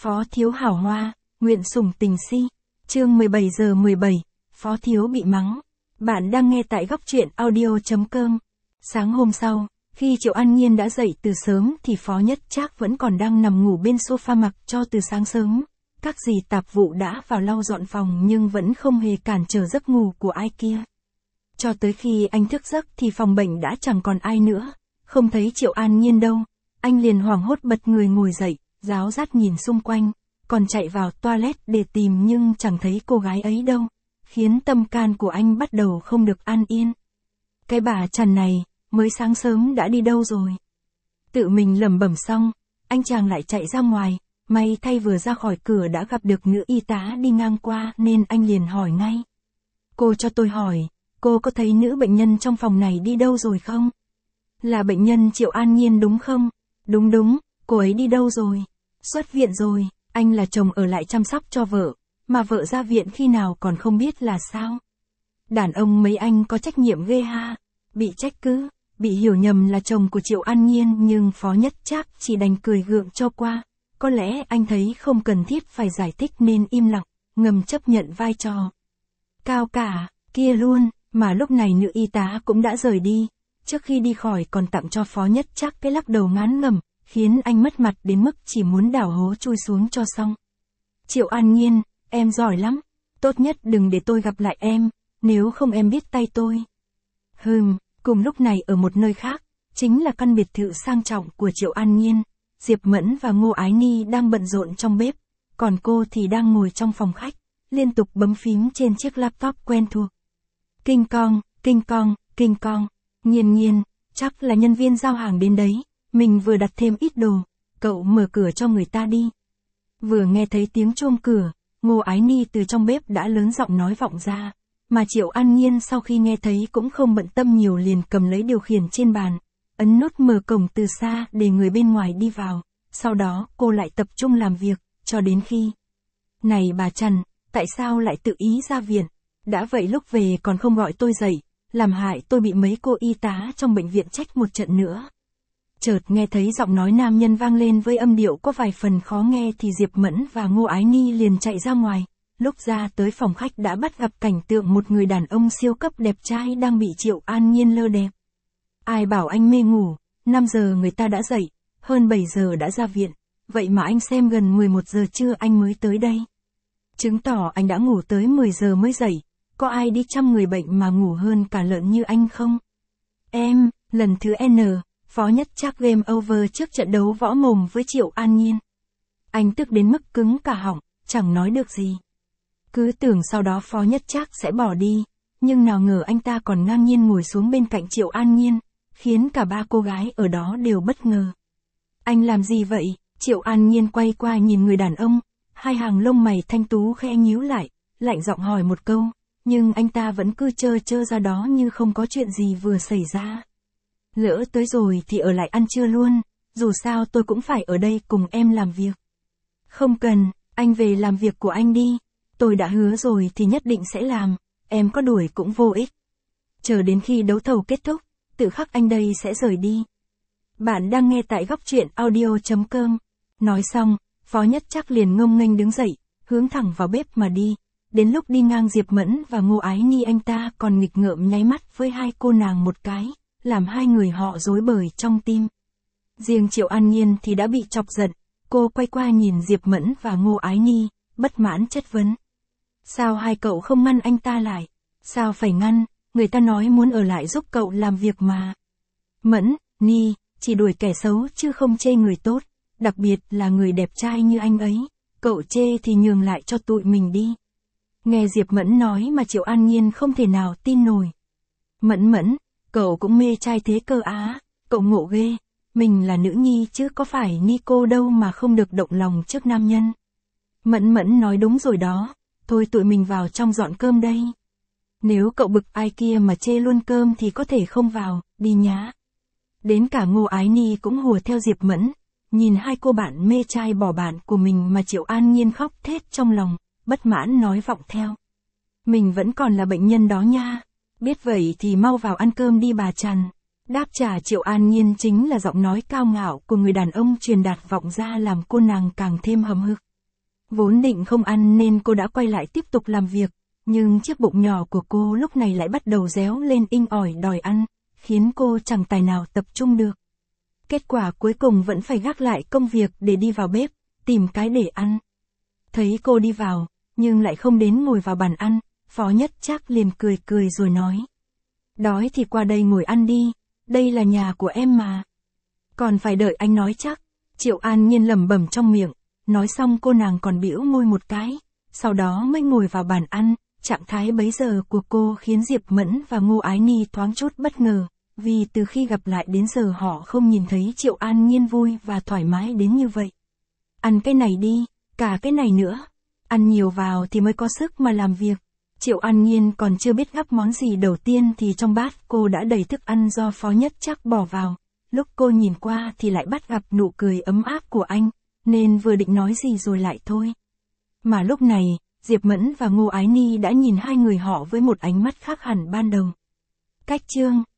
Phó thiếu hảo hoa, nguyện sủng tình si. Chương 17 giờ 17, Phó thiếu bị mắng. Bạn đang nghe tại góc truyện audio.com. Sáng hôm sau, khi Triệu An Nhiên đã dậy từ sớm thì Phó Nhất Trác vẫn còn đang nằm ngủ bên sofa mặc cho từ sáng sớm. Các dì tạp vụ đã vào lau dọn phòng nhưng vẫn không hề cản trở giấc ngủ của ai kia. Cho tới khi anh thức giấc thì phòng bệnh đã chẳng còn ai nữa, không thấy Triệu An Nhiên đâu. Anh liền hoảng hốt bật người ngồi dậy, ráo rát nhìn xung quanh, còn chạy vào toilet để tìm nhưng chẳng thấy cô gái ấy đâu, khiến tâm can của anh bắt đầu không được an yên. Cái bà Trần này, mới sáng sớm đã đi đâu rồi? Tự mình lẩm bẩm xong, anh chàng lại chạy ra ngoài, may thay vừa ra khỏi cửa đã gặp được nữ y tá đi ngang qua nên anh liền hỏi ngay. Cô cho tôi hỏi, cô có thấy nữ bệnh nhân trong phòng này đi đâu rồi không? Là bệnh nhân Triệu An Nhiên đúng không? Đúng, cô ấy đi đâu rồi? Xuất viện rồi, anh là chồng ở lại chăm sóc cho vợ, mà vợ ra viện khi nào còn không biết là sao? Đàn ông mấy anh có trách nhiệm ghê ha, bị trách cứ, bị hiểu nhầm là chồng của Triệu An Nhiên nhưng Phó Nhất Trác chỉ đành cười gượng cho qua. Có lẽ anh thấy không cần thiết phải giải thích nên im lặng, ngầm chấp nhận vai trò. Cao cả, kia luôn, mà lúc này nữ y tá cũng đã rời đi. Trước khi đi khỏi còn tặng cho Phó Nhất Trác cái lắc đầu ngán ngẩm, khiến anh mất mặt đến mức chỉ muốn đào hố chui xuống cho xong. Triệu An Nhiên, em giỏi lắm, tốt nhất đừng để tôi gặp lại em, nếu không em biết tay tôi. Cùng lúc này ở một nơi khác, chính là căn biệt thự sang trọng của Triệu An Nhiên, Diệp Mẫn và Ngô Ái Ni đang bận rộn trong bếp, còn cô thì đang ngồi trong phòng khách, liên tục bấm phím trên chiếc laptop quen thuộc. Kinh cong, Nhiên, chắc là nhân viên giao hàng đến đấy, mình vừa đặt thêm ít đồ, cậu mở cửa cho người ta đi. Vừa nghe thấy tiếng chuông cửa, Ngô Ái Ni từ trong bếp đã lớn giọng nói vọng ra, mà Triệu An Nhiên sau khi nghe thấy cũng không bận tâm nhiều liền cầm lấy điều khiển trên bàn, ấn nút mở cổng từ xa để người bên ngoài đi vào, sau đó cô lại tập trung làm việc, cho đến khi. Này bà Trần, tại sao lại tự ý ra viện? Đã vậy lúc về còn không gọi tôi dậy, làm hại tôi bị mấy cô y tá trong bệnh viện trách một trận nữa. Chợt nghe thấy giọng nói nam nhân vang lên với âm điệu có vài phần khó nghe thì Diệp Mẫn và Ngô Ái Ni liền chạy ra ngoài. Lúc ra tới phòng khách đã bắt gặp cảnh tượng một người đàn ông siêu cấp đẹp trai đang bị Triệu An Nhiên lơ đẹp. Ai bảo anh mê ngủ, 5 giờ người ta đã dậy, hơn 7 giờ đã ra viện, vậy mà anh xem gần 11 giờ trưa anh mới tới đây. Chứng tỏ anh đã ngủ tới 10 giờ mới dậy, có ai đi chăm người bệnh mà ngủ hơn cả lợn như anh không? Em, lần thứ N, Phó Nhất Trác game over trước trận đấu võ mồm với Triệu An Nhiên. Anh tức đến mức cứng cả họng, chẳng nói được gì. Cứ tưởng sau đó Phó Nhất Trác sẽ bỏ đi, nhưng nào ngờ anh ta còn ngang nhiên ngồi xuống bên cạnh Triệu An Nhiên, khiến cả ba cô gái ở đó đều bất ngờ. Anh làm gì vậy? Triệu An Nhiên quay qua nhìn người đàn ông, hai hàng lông mày thanh tú khẽ nhíu lại, lạnh giọng hỏi một câu, nhưng anh ta vẫn cứ trơ ra đó như không có chuyện gì vừa xảy ra. Lỡ tới rồi thì ở lại ăn trưa luôn, dù sao tôi cũng phải ở đây cùng em làm việc. Không cần, anh về làm việc của anh đi, tôi đã hứa rồi thì nhất định sẽ làm, em có đuổi cũng vô ích. Chờ đến khi đấu thầu kết thúc, tự khắc anh đây sẽ rời đi. Bạn đang nghe tại góc truyện audio.com. Nói xong, Phó Nhất Trác liền ngông nghênh đứng dậy, hướng thẳng vào bếp mà đi. Đến lúc đi ngang Diệp Mẫn và Ngô Ái Ni anh ta còn nghịch ngợm nháy mắt với hai cô nàng một cái, làm hai người họ rối bời trong tim. Riêng Triệu An Nhiên thì đã bị chọc giận, cô quay qua nhìn Diệp Mẫn và Ngô Ái Ni, bất mãn chất vấn. Sao hai cậu không ngăn anh ta lại? Sao phải ngăn, người ta nói muốn ở lại giúp cậu làm việc mà. Mẫn, Ni, chỉ đuổi kẻ xấu chứ không chê người tốt, đặc biệt là người đẹp trai như anh ấy, cậu chê thì nhường lại cho tụi mình đi. Nghe Diệp Mẫn nói mà Triệu An Nhiên không thể nào tin nổi. Mẫn, cậu cũng mê trai thế cơ á, cậu ngộ ghê, mình là nữ nhi chứ có phải ni cô đâu mà không được động lòng trước nam nhân. Mẫn nói đúng rồi đó, thôi tụi mình vào trong dọn cơm đây. Nếu cậu bực ai kia mà chê luôn cơm thì có thể không vào, đi nhá. Đến cả Ngô Ái Ni cũng hùa theo Diệp Mẫn, nhìn hai cô bạn mê trai bỏ bạn của mình mà Triệu An Nhiên khóc thét trong lòng, bất mãn nói vọng theo. Mình vẫn còn là bệnh nhân đó nha, biết vậy thì mau vào ăn cơm đi bà Trần. Đáp trả Triệu An Nhiên chính là giọng nói cao ngạo của người đàn ông truyền đạt vọng ra làm cô nàng càng thêm hầm hực. Vốn định không ăn nên cô đã quay lại tiếp tục làm việc, nhưng chiếc bụng nhỏ của cô lúc này lại bắt đầu réo lên inh ỏi đòi ăn, khiến cô chẳng tài nào tập trung được. Kết quả cuối cùng vẫn phải gác lại công việc để đi vào bếp, tìm cái để ăn. Thấy cô đi vào, nhưng lại không đến ngồi vào bàn ăn, Phó Nhất Trác liền cười cười rồi nói. Đói thì qua đây ngồi ăn đi, đây là nhà của em mà. Còn phải đợi anh nói chắc, Triệu An Nhiên lẩm bẩm trong miệng, nói xong cô nàng còn bĩu môi một cái, sau đó mới ngồi vào bàn ăn. Trạng thái bấy giờ của cô khiến Diệp Mẫn và Ngô Ái Ni thoáng chút bất ngờ, vì từ khi gặp lại đến giờ họ không nhìn thấy Triệu An Nhiên vui và thoải mái đến như vậy. Ăn cái này đi, cả cái này nữa. Ăn nhiều vào thì mới có sức mà làm việc. Triệu An Nhiên còn chưa biết gắp món gì đầu tiên thì trong bát cô đã đầy thức ăn do Phó Nhất Trác bỏ vào. Lúc cô nhìn qua thì lại bắt gặp nụ cười ấm áp của anh, nên vừa định nói gì rồi lại thôi. Mà lúc này, Diệp Mẫn và Ngô Ái Ni đã nhìn hai người họ với một ánh mắt khác hẳn ban đầu. Cách chương